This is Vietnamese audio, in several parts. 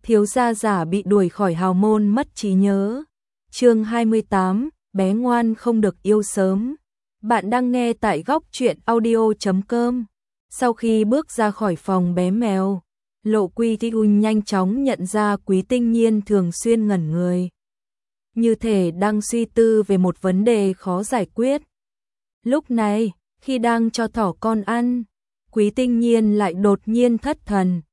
thiếu gia giả bị đuổi khỏi hào môn mất trí nhớ. Chương 28, bé ngoan không được yêu sớm. Bạn đang nghe tại góc truyện audio.com. Sau khi bước ra khỏi phòng bé mèo, Lộ Quy Thi nhanh chóng nhận ra Quý Tinh Nhiên thường xuyên ngẩn người, như thể đang suy tư về một vấn đề khó giải quyết. Lúc này, khi đang cho thỏ con ăn, Quý Tinh Nhiên lại đột nhiên thất thần.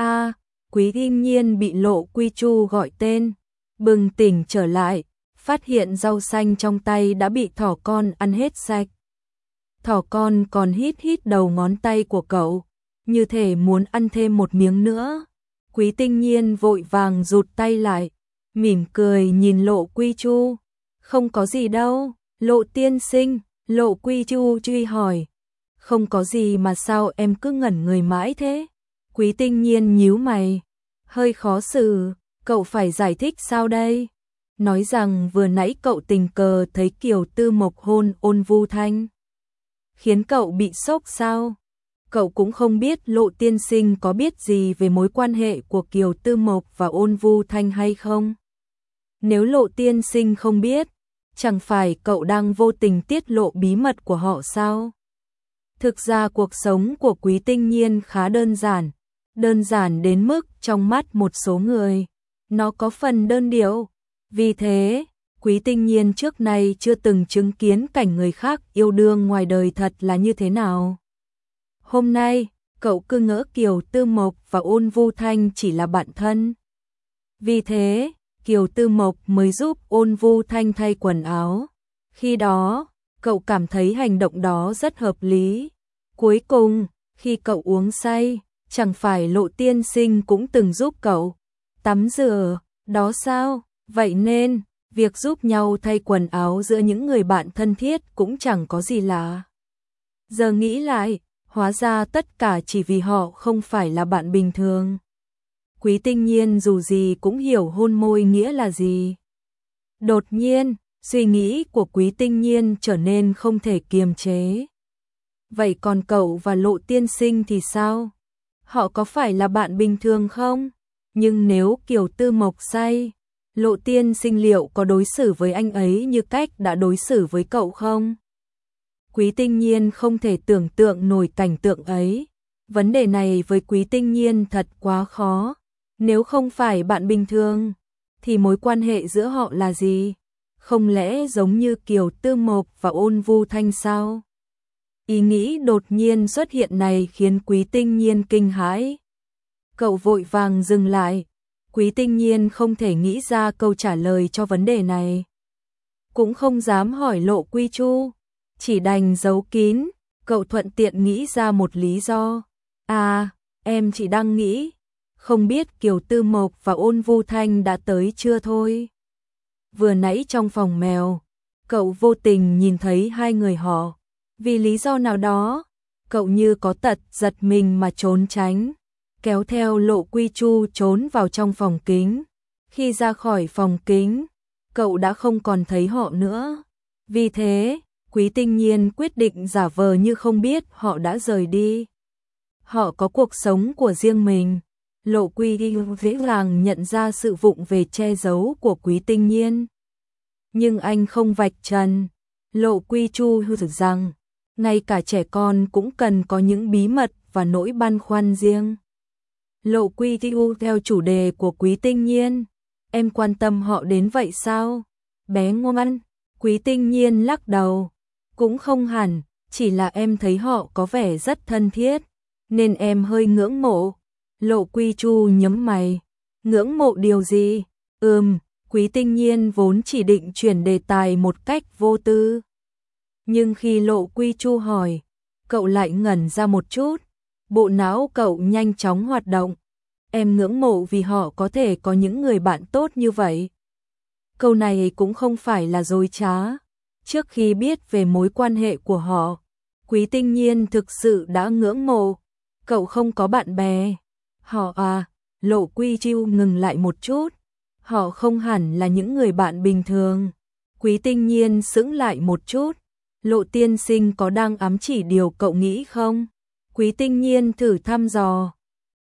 Quý Tinh Nhiên bị Lộ Quy Chu gọi tên, bừng tỉnh trở lại, phát hiện rau xanh trong tay đã bị thỏ con ăn hết sạch. Thỏ con còn hít hít đầu ngón tay của cậu, như thể muốn ăn thêm một miếng nữa. Quý Tinh Nhiên vội vàng rụt tay lại, mỉm cười nhìn Lộ Quy Chu. Không có gì đâu, Lộ tiên sinh, Lộ Quy Chu truy hỏi. Không có gì mà sao em cứ ngẩn người mãi thế? Quý Tinh Nhiên nhíu mày, hơi khó xử, cậu phải giải thích sao đây? Nói rằng vừa nãy cậu tình cờ thấy Kiều Tư Mộc hôn Ôn Vu Thanh, khiến cậu bị sốc sao? Cậu cũng không biết Lộ tiên sinh có biết gì về mối quan hệ của Kiều Tư Mộc và Ôn Vu Thanh hay không? Nếu Lộ tiên sinh không biết, chẳng phải cậu đang vô tình tiết lộ bí mật của họ sao? Thực ra cuộc sống của Quý Tinh Nhiên khá đơn giản đến mức trong mắt một số người, nó có phần đơn điệu. Vì thế, Quý Tinh Nhiên trước nay chưa từng chứng kiến cảnh người khác yêu đương ngoài đời thật là như thế nào. Hôm nay, cậu cứ ngỡ Kiều Tư Mộc và Ôn Vu Thanh chỉ là bạn thân. Vì thế, Kiều Tư Mộc mới giúp Ôn Vu Thanh thay quần áo. Khi đó, cậu cảm thấy hành động đó rất hợp lý. Cuối cùng, khi cậu uống say, chẳng phải Lộ tiên sinh cũng từng giúp cậu tắm rửa, đó sao? Vậy nên, việc giúp nhau thay quần áo giữa những người bạn thân thiết cũng chẳng có gì lạ. Giờ nghĩ lại, hóa ra tất cả chỉ vì họ không phải là bạn bình thường. Quý Tinh Nhiên dù gì cũng hiểu hôn môi nghĩa là gì. Đột nhiên, suy nghĩ của Quý Tinh Nhiên trở nên không thể kiềm chế. Vậy còn cậu và Lộ tiên sinh thì sao? Họ có phải là bạn bình thường không? Nhưng nếu Kiều Tư Mộc say, Lộ tiên sinh liệu có đối xử với anh ấy như cách đã đối xử với cậu không? Quý Tinh Nhiên không thể tưởng tượng nổi cảnh tượng ấy. Vấn đề này với Quý Tinh Nhiên thật quá khó. Nếu không phải bạn bình thường, thì mối quan hệ giữa họ là gì? Không lẽ giống như Kiều Tư Mộc và Ôn Vu Thanh sao? Ý nghĩ đột nhiên xuất hiện này khiến Quý Tinh Nhiên kinh hãi. Cậu vội vàng dừng lại. Quý Tinh Nhiên không thể nghĩ ra câu trả lời cho vấn đề này. Cũng không dám hỏi Lộ Quy Chu, chỉ đành giấu kín. Cậu thuận tiện nghĩ ra một lý do. Em chỉ đang nghĩ, không biết Kiều Tư Mộc và Ôn Vu Thanh đã tới chưa thôi. Vừa nãy trong phòng mèo, cậu vô tình nhìn thấy hai người họ. Vì lý do nào đó, cậu như có tật giật mình mà trốn tránh, kéo theo Lộ Quy Chu trốn vào trong phòng kính. Khi ra khỏi phòng kính, cậu đã không còn thấy họ nữa. Vì thế, Quý Tinh Nhiên quyết định giả vờ như không biết họ đã rời đi. Họ có cuộc sống của riêng mình. Lộ Quy dễ dàng nhận ra sự vụng về che giấu của Quý Tinh Nhiên. Nhưng anh không vạch trần. Lộ Quy Chu hư thực rằng, ngay cả trẻ con cũng cần có những bí mật và nỗi băn khoăn riêng. Lộ Quy Chu theo chủ đề của Quý Tinh Nhiên. Em quan tâm họ đến vậy sao? Bé ngoan. Quý Tinh Nhiên lắc đầu. Cũng không hẳn, chỉ là em thấy họ có vẻ rất thân thiết, nên em hơi ngưỡng mộ. Lộ Quy Chu nhướng mày. Ngưỡng mộ điều gì? Quý Tinh Nhiên vốn chỉ định chuyển đề tài một cách vô tư. Nhưng khi Lộ Quy Chu hỏi, cậu lại ngẩn ra một chút. Bộ não cậu nhanh chóng hoạt động. Em ngưỡng mộ vì họ có thể có những người bạn tốt như vậy. Câu này cũng không phải là dối trá. Trước khi biết về mối quan hệ của họ, Quý Tinh Nhiên thực sự đã ngưỡng mộ. Cậu không có bạn bè. Họ Lộ Quy Chu ngừng lại một chút. Họ không hẳn là những người bạn bình thường. Quý Tinh Nhiên sững lại một chút. Lộ tiên sinh có đang ám chỉ điều cậu nghĩ không? Quý Tinh Nhiên thử thăm dò.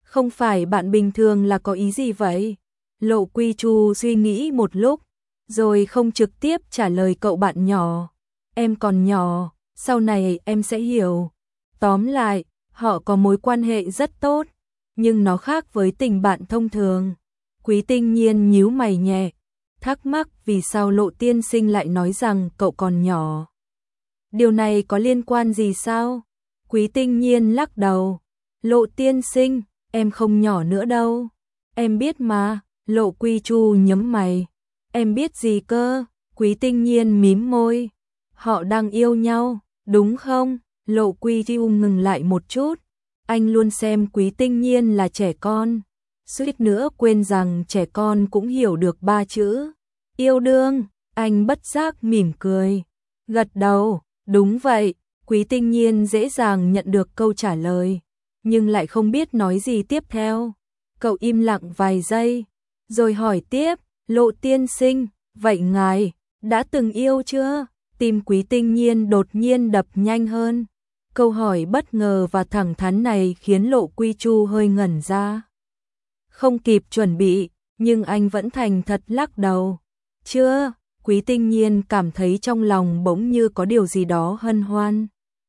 Không phải bạn bình thường là có ý gì vậy? Lộ Quy Chu suy nghĩ một lúc, rồi không trực tiếp trả lời cậu bạn nhỏ. Em còn nhỏ, sau này em sẽ hiểu. Tóm lại, họ có mối quan hệ rất tốt, nhưng nó khác với tình bạn thông thường. Quý Tinh Nhiên nhíu mày nhẹ, thắc mắc vì sao Lộ tiên sinh lại nói rằng cậu còn nhỏ. Điều này có liên quan gì sao? Quý Tinh Nhiên lắc đầu. Lộ tiên sinh, em không nhỏ nữa đâu. Em biết mà. Lộ Quy Chu nhướng mày. Em biết gì cơ? Quý Tinh Nhiên mím môi. Họ đang yêu nhau, đúng không? Lộ Quy Chu ngừng lại một chút. Anh luôn xem Quý Tinh Nhiên là trẻ con. Suýt nữa quên rằng trẻ con cũng hiểu được 3 chữ. Yêu đương. Anh bất giác mỉm cười. Gật đầu. Đúng vậy. Quý Tinh Nhiên dễ dàng nhận được câu trả lời, nhưng lại không biết nói gì tiếp theo. Cậu im lặng vài giây, rồi hỏi tiếp, Lộ tiên sinh, vậy ngài đã từng yêu chưa? Tim Quý Tinh Nhiên đột nhiên đập nhanh hơn. Câu hỏi bất ngờ và thẳng thắn này khiến Lộ Quy Chu hơi ngẩn ra. Không kịp chuẩn bị, nhưng anh vẫn thành thật lắc đầu. Chưa. Quý Tinh Nhiên cảm thấy trong lòng bỗng như có điều gì đó hân hoan.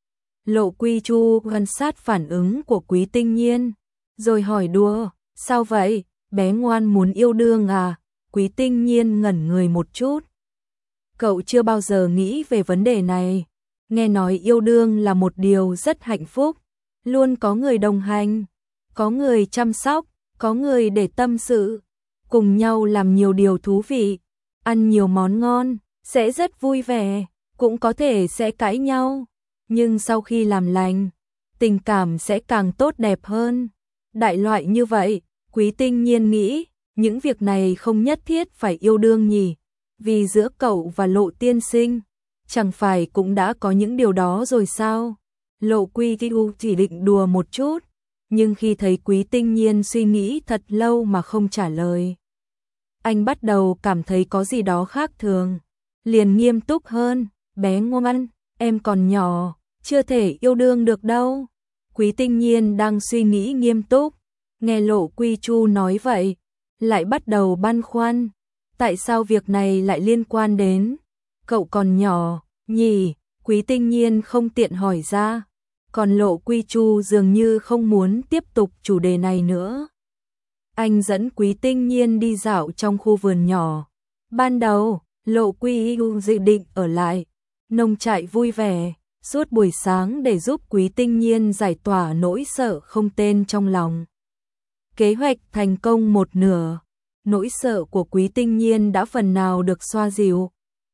Lộ Quy Chu quan sát phản ứng của Quý Tinh Nhiên, rồi hỏi đùa, sao vậy, bé ngoan muốn yêu đương à? Quý Tinh Nhiên ngẩn người một chút. Cậu chưa bao giờ nghĩ về vấn đề này, nghe nói yêu đương là một điều rất hạnh phúc, luôn có người đồng hành, có người chăm sóc, có người để tâm sự, cùng nhau làm nhiều điều thú vị, ăn nhiều món ngon, sẽ rất vui vẻ, cũng có thể sẽ cãi nhau. Nhưng sau khi làm lành, tình cảm sẽ càng tốt đẹp hơn. Đại loại như vậy, Quý Tinh Nhiên nghĩ, những việc này không nhất thiết phải yêu đương nhỉ, vì giữa cậu và Lộ tiên sinh, chẳng phải cũng đã có những điều đó rồi sao? Lộ Quy Chu chỉ định đùa một chút, nhưng khi thấy Quý Tinh Nhiên suy nghĩ thật lâu mà không trả lời, anh bắt đầu cảm thấy có gì đó khác thường, liền nghiêm túc hơn, bé ngoan, em còn nhỏ, chưa thể yêu đương được đâu. Quý Tinh Nhiên đang suy nghĩ nghiêm túc, nghe Lộ Quy Chu nói vậy, lại bắt đầu băn khoăn, tại sao việc này lại liên quan đến cậu còn nhỏ nhỉ? Quý Tinh Nhiên không tiện hỏi ra, còn Lộ Quy Chu dường như không muốn tiếp tục chủ đề này nữa. Anh dẫn Quý Tinh Nhiên đi dạo trong khu vườn nhỏ. Ban đầu, Lộ Quy Chu dự định ở lại nông trại vui vẻ suốt buổi sáng để giúp Quý Tinh Nhiên giải tỏa nỗi sợ không tên trong lòng. Kế hoạch thành công một nửa, nỗi sợ của Quý Tinh Nhiên đã phần nào được xoa dịu.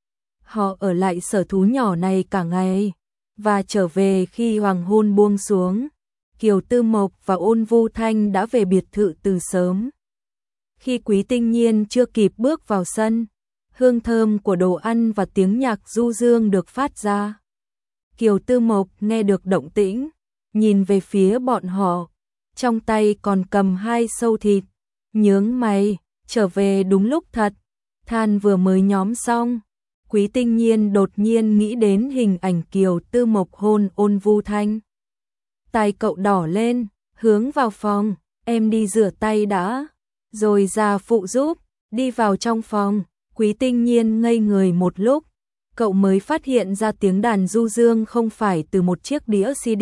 Họ ở lại sở thú nhỏ này cả ngày, và trở về khi hoàng hôn buông xuống. Kiều Tư Mộc và Ôn Vu Thanh đã về biệt thự từ sớm. Khi Quý Tinh Nhiên chưa kịp bước vào sân, hương thơm của đồ ăn và tiếng nhạc du dương được phát ra. Kiều Tư Mộc nghe được động tĩnh, nhìn về phía bọn họ, trong tay còn cầm 2 sâu thịt, nhướng mày, trở về đúng lúc thật, than vừa mới nhóm xong. Quý Tinh Nhiên đột nhiên nghĩ đến hình ảnh Kiều Tư Mộc hôn Ôn Vu Thanh. Tai cậu đỏ lên, hướng vào phòng, em đi rửa tay đã, rồi ra phụ giúp. Đi vào trong phòng, Quý Tinh Nhiên ngây người một lúc, cậu mới phát hiện ra tiếng đàn du dương không phải từ một chiếc đĩa CD.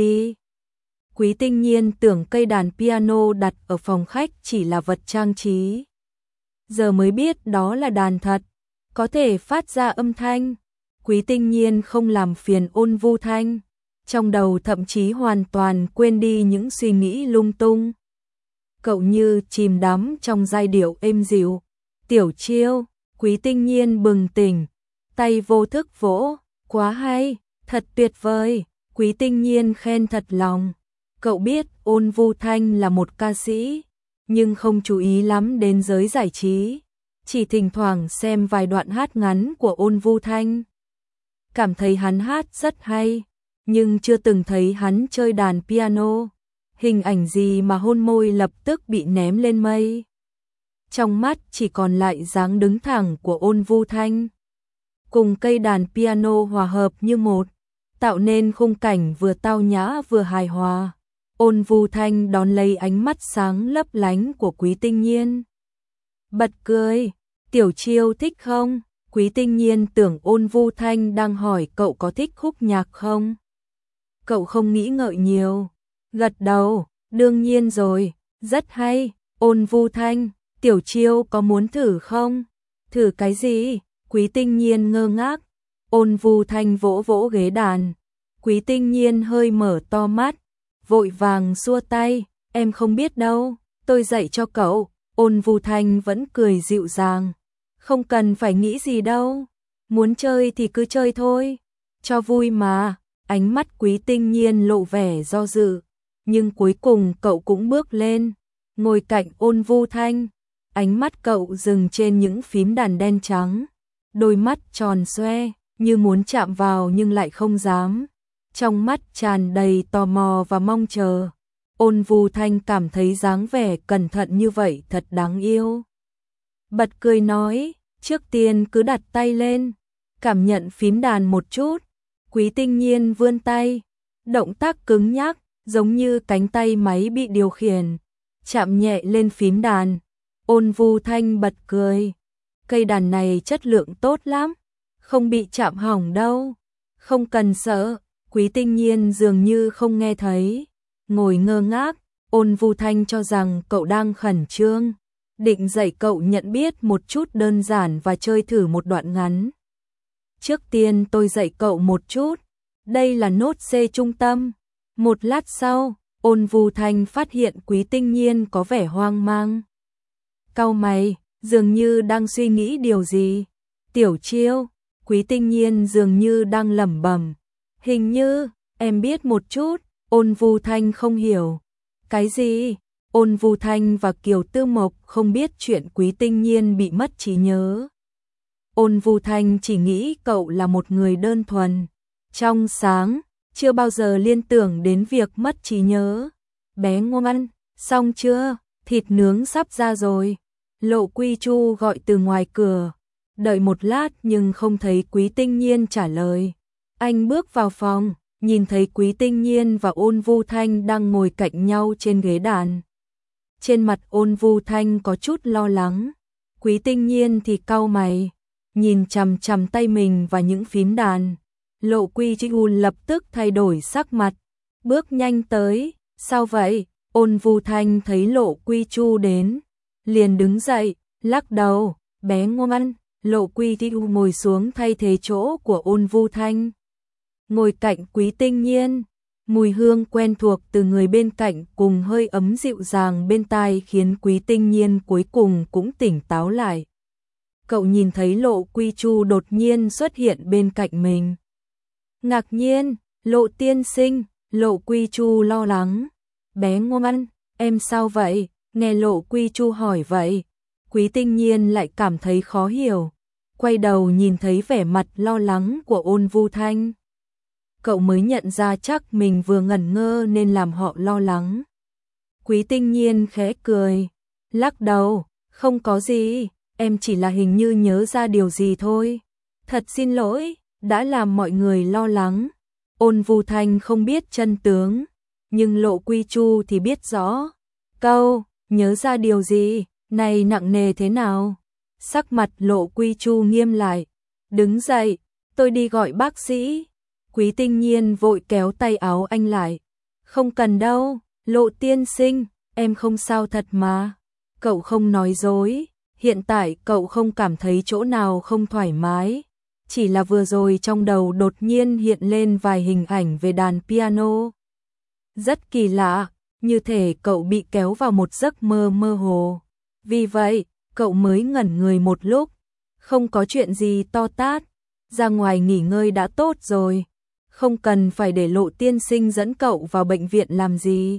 Quý Tinh Nhiên tưởng cây đàn piano đặt ở phòng khách chỉ là vật trang trí. Giờ mới biết đó là đàn thật, có thể phát ra âm thanh. Quý Tinh Nhiên không làm phiền Ôn Vu Thanh, trong đầu thậm chí hoàn toàn quên đi những suy nghĩ lung tung. Cậu như chìm đắm trong giai điệu êm dịu. Tiểu Chiêu, Quý Tinh Nhiên bừng tỉnh, tay vô thức vỗ, quá hay, thật tuyệt vời. Quý Tinh Nhiên khen thật lòng. Cậu biết Ôn Vu Thanh là một ca sĩ, nhưng không chú ý lắm đến giới giải trí, chỉ thỉnh thoảng xem vài đoạn hát ngắn của Ôn Vu Thanh. Cảm thấy hắn hát rất hay, nhưng chưa từng thấy hắn chơi đàn piano. Hình ảnh gì mà hôn môi lập tức bị ném lên mây. Trong mắt chỉ còn lại dáng đứng thẳng của Ôn Vu Thanh, cùng cây đàn piano hòa hợp như một, tạo nên khung cảnh vừa tao nhã vừa hài hòa. Ôn Vu Thanh đón lấy ánh mắt sáng lấp lánh của Quý Tinh Nhiên. Bật cười, Tiểu Chiêu thích không? Quý Tinh Nhiên tưởng Ôn Vu Thanh đang hỏi cậu có thích khúc nhạc không? Cậu không nghĩ ngợi nhiều, gật đầu, đương nhiên rồi, rất hay. Ôn Vu Thanh, Tiểu Chiêu có muốn thử không? Thử cái gì? Quý Tinh Nhiên ngơ ngác. Ôn Vu Thanh vỗ vỗ ghế đàn. Quý Tinh Nhiên hơi mở to mắt, vội vàng xua tay, em không biết đâu, tôi dạy cho cậu. Ôn Vu Thanh vẫn cười dịu dàng, không cần phải nghĩ gì đâu, muốn chơi thì cứ chơi thôi, cho vui mà. Ánh mắt Quý Tinh Nhiên lộ vẻ do dự, nhưng cuối cùng cậu cũng bước lên, ngồi cạnh Ôn Vu Thanh. Ánh mắt cậu dừng trên những phím đàn đen trắng, đôi mắt tròn xoe, như muốn chạm vào nhưng lại không dám. Trong mắt tràn đầy tò mò và mong chờ. Ôn Vu Thanh cảm thấy dáng vẻ cẩn thận như vậy thật đáng yêu. Bật cười nói, trước tiên cứ đặt tay lên, cảm nhận phím đàn một chút. Quý Tinh Nhiên vươn tay, động tác cứng nhắc, giống như cánh tay máy bị điều khiển, chạm nhẹ lên phím đàn. Ôn Vu Thanh bật cười, cây đàn này chất lượng tốt lắm, không bị chạm hỏng đâu, không cần sợ. Quý Tinh Nhiên dường như không nghe thấy, ngồi ngơ ngác. Ôn Vu Thanh cho rằng cậu đang khẩn trương, định dạy cậu nhận biết một chút đơn giản và chơi thử một đoạn ngắn. Trước tiên tôi dạy cậu một chút, đây là nốt C trung tâm. Một lát sau, Ôn Vu Thanh phát hiện Quý Tinh Nhiên có vẻ hoang mang. Cau mày, dường như đang suy nghĩ điều gì. Tiểu Chiêu, Quý Tinh Nhiên dường như đang lẩm bẩm. Hình như, em biết một chút. Ôn Vu Thanh không hiểu. Cái gì? Ôn Vu Thanh và Kiều Tư Mộc không biết chuyện Quý Tinh Nhiên bị mất trí nhớ. Ôn Vu Thanh chỉ nghĩ cậu là một người đơn thuần, trong sáng, chưa bao giờ liên tưởng đến việc mất trí nhớ. Bé ngoan, xong chưa? Thịt nướng sắp ra rồi. Lộ Quy Chu gọi từ ngoài cửa. Đợi một lát nhưng không thấy Quý Tinh Nhiên trả lời. Anh bước vào phòng, nhìn thấy Quý Tinh Nhiên và Ôn Vu Thanh đang ngồi cạnh nhau trên ghế đàn. Trên mặt Ôn Vu Thanh có chút lo lắng, Quý Tinh Nhiên thì cau mày, nhìn chằm chằm tay mình và những phím đàn. Lộ Quy Chu lập tức thay đổi sắc mặt, bước nhanh tới. Sao vậy? Ôn Vu Thanh thấy Lộ Quy Chu đến, liền đứng dậy, lắc đầu, bé ngoan. Lộ Quy Chu ngồi xuống thay thế chỗ của Ôn Vu Thanh, ngồi cạnh Quý Tinh Nhiên. Mùi hương quen thuộc từ người bên cạnh cùng hơi ấm dịu dàng bên tai khiến Quý Tinh Nhiên cuối cùng cũng tỉnh táo lại. Cậu nhìn thấy Lộ Quy Chu đột nhiên xuất hiện bên cạnh mình. Ngạc nhiên, Lộ tiên sinh. Lộ Quy Chu lo lắng. Bé ngoan, em sao vậy? Nghe Lộ Quy Chu hỏi vậy, Quý Tinh Nhiên lại cảm thấy khó hiểu. Quay đầu nhìn thấy vẻ mặt lo lắng của Ôn Vu Thanh, cậu mới nhận ra chắc mình vừa ngẩn ngơ nên làm họ lo lắng. Quý Tinh Nhiên khẽ cười, lắc đầu, không có gì, em chỉ là hình như nhớ ra điều gì thôi. Thật xin lỗi, đã làm mọi người lo lắng. Ôn Vu Thanh không biết chân tướng, nhưng Lộ Quy Chu thì biết rõ. Câu, nhớ ra điều gì, này nặng nề thế nào? Sắc mặt Lộ Quy Chu nghiêm lại, đứng dậy, tôi đi gọi bác sĩ. Quý Tinh Nhiên vội kéo tay áo anh lại. Không cần đâu, Lộ tiên sinh, em không sao thật mà. Cậu không nói dối, hiện tại cậu không cảm thấy chỗ nào không thoải mái. Chỉ là vừa rồi trong đầu đột nhiên hiện lên vài hình ảnh về đàn piano. Rất kỳ lạ, như thể cậu bị kéo vào một giấc mơ mơ hồ. Vì vậy, cậu mới ngẩn người một lúc. Không có chuyện gì to tát, ra ngoài nghỉ ngơi đã tốt rồi. Không cần phải để Lộ tiên sinh dẫn cậu vào bệnh viện làm gì.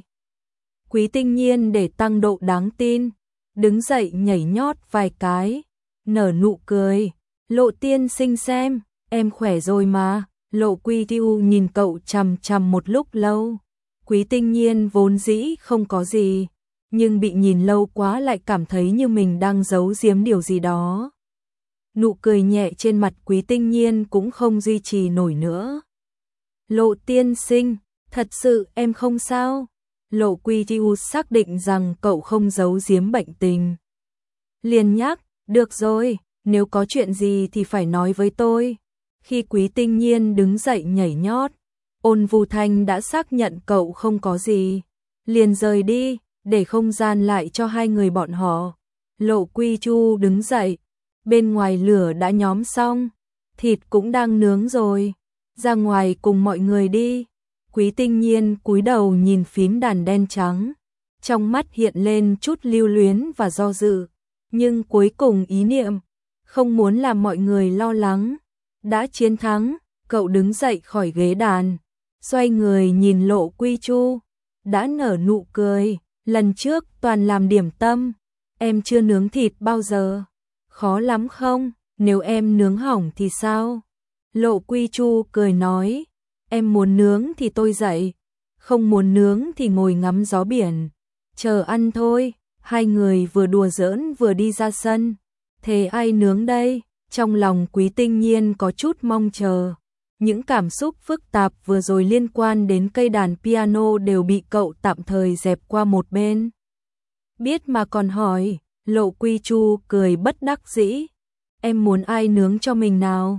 Quý Tinh Nhiên để tăng độ đáng tin, đứng dậy nhảy nhót vài cái, nở nụ cười. Lộ tiên sinh xem, em khỏe rồi mà. Lộ Quy Chu nhìn cậu chằm chằm một lúc lâu. Quý Tinh Nhiên vốn dĩ không có gì, nhưng bị nhìn lâu quá lại cảm thấy như mình đang giấu giếm điều gì đó. Nụ cười nhẹ trên mặt Quý Tinh Nhiên cũng không duy trì nổi nữa. Lộ tiên sinh, thật sự em không sao? Lộ Quy Chiu xác định rằng cậu không giấu giếm bệnh tình. Liền nhắc, được rồi, nếu có chuyện gì thì phải nói với tôi. Khi Quý Tinh Nhiên đứng dậy nhảy nhót, Ôn Vu Thanh đã xác nhận cậu không có gì. Liền rời đi, để không gian lại cho hai người bọn họ. Lộ Quy Chu đứng dậy, bên ngoài lửa đã nhóm xong, thịt cũng đang nướng rồi. Ra ngoài cùng mọi người đi. Quý Tinh Nhiên cúi đầu nhìn phím đàn đen trắng, trong mắt hiện lên chút lưu luyến và do dự, nhưng cuối cùng ý niệm không muốn làm mọi người lo lắng đã chiến thắng. Cậu đứng dậy khỏi ghế đàn, xoay người nhìn Lộ Quy Chu, đã nở nụ cười. Lần trước toàn làm điểm tâm, em chưa nướng thịt bao giờ. Khó lắm không? Nếu em nướng hỏng thì sao? Lộ Quy Chu cười nói, em muốn nướng thì tôi dậy, không muốn nướng thì ngồi ngắm gió biển, chờ ăn thôi. Hai người vừa đùa giỡn vừa đi ra sân. Thế ai nướng đây? Trong lòng Quý Tinh Nhiên có chút mong chờ. Những cảm xúc phức tạp vừa rồi liên quan đến cây đàn piano đều bị cậu tạm thời dẹp qua một bên. Biết mà còn hỏi. Lộ Quy Chu cười bất đắc dĩ, em muốn ai nướng cho mình nào?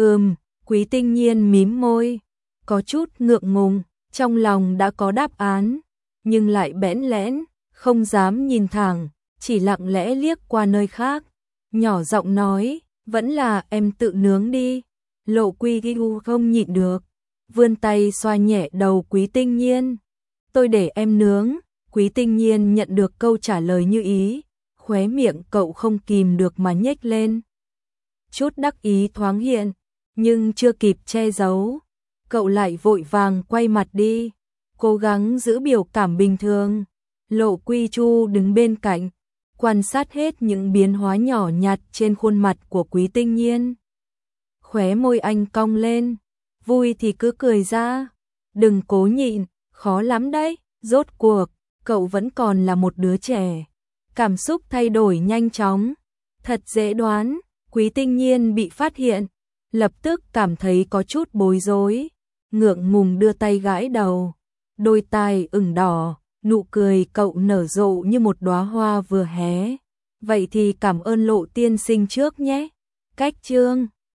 Quý Tinh Nhiên mím môi, có chút ngượng ngùng, trong lòng đã có đáp án, nhưng lại bẽn lẽn, không dám nhìn thẳng, chỉ lặng lẽ liếc qua nơi khác, nhỏ giọng nói, vẫn là em tự nướng đi. Lộ Quy Chu không nhịn được, vươn tay xoa nhẹ đầu Quý Tinh Nhiên. Tôi để em nướng. Quý Tinh Nhiên nhận được câu trả lời như ý, khóe miệng cậu không kìm được mà nhếch lên. Chút đắc ý thoáng hiện, nhưng chưa kịp che giấu, cậu lại vội vàng quay mặt đi, cố gắng giữ biểu cảm bình thường. Lộ Quy Chu đứng bên cạnh, quan sát hết những biến hóa nhỏ nhặt trên khuôn mặt của Quý Tinh Nhiên. Khóe môi anh cong lên, vui thì cứ cười ra, đừng cố nhịn, khó lắm đấy. Rốt cuộc, cậu vẫn còn là một đứa trẻ, cảm xúc thay đổi nhanh chóng, thật dễ đoán. Quý Tinh Nhiên bị phát hiện, lập tức cảm thấy có chút bối rối, ngượng ngùng đưa tay gãi đầu, đôi tai ửng đỏ, nụ cười cậu nở rộ như một đóa hoa vừa hé. Vậy thì cảm ơn Lộ tiên sinh trước nhé. Cách chương